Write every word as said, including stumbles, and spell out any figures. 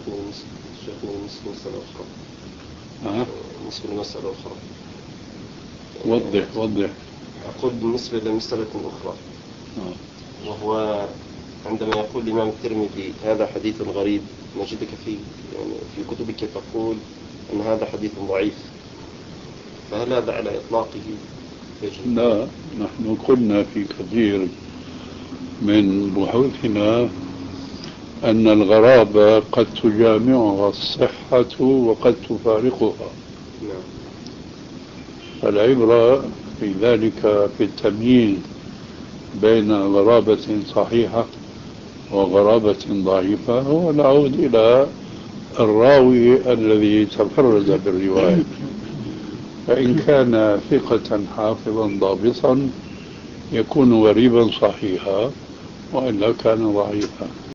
شيخنا شيخنا بالنسبة لمسألة أخرى. أه؟ بالنسبة لمسألة أخرى. وضح وضح. أقول بالنسبة لمسألة أخرى. أه. وهو عندما يقول الإمام الترمذي هذا حديث غريب، نجدك في يعني في كتبك تقول أن هذا حديث ضعيف، فهل هذا على إطلاقه؟ لا، نحن قلنا في كثير من بحوثنا أن الغرابة قد تجامعها الصحة وقد تفارقها. نعم. فالعبرة في ذلك في التمييز بين غرابة صحيحة وغرابة ضعيفة، هو العود إلى الراوي الذي تفرد بالرواية، فإن كان ثقة حافظا ضابطا يكون غريبا صحيحا، وإلا كان ضعيفا.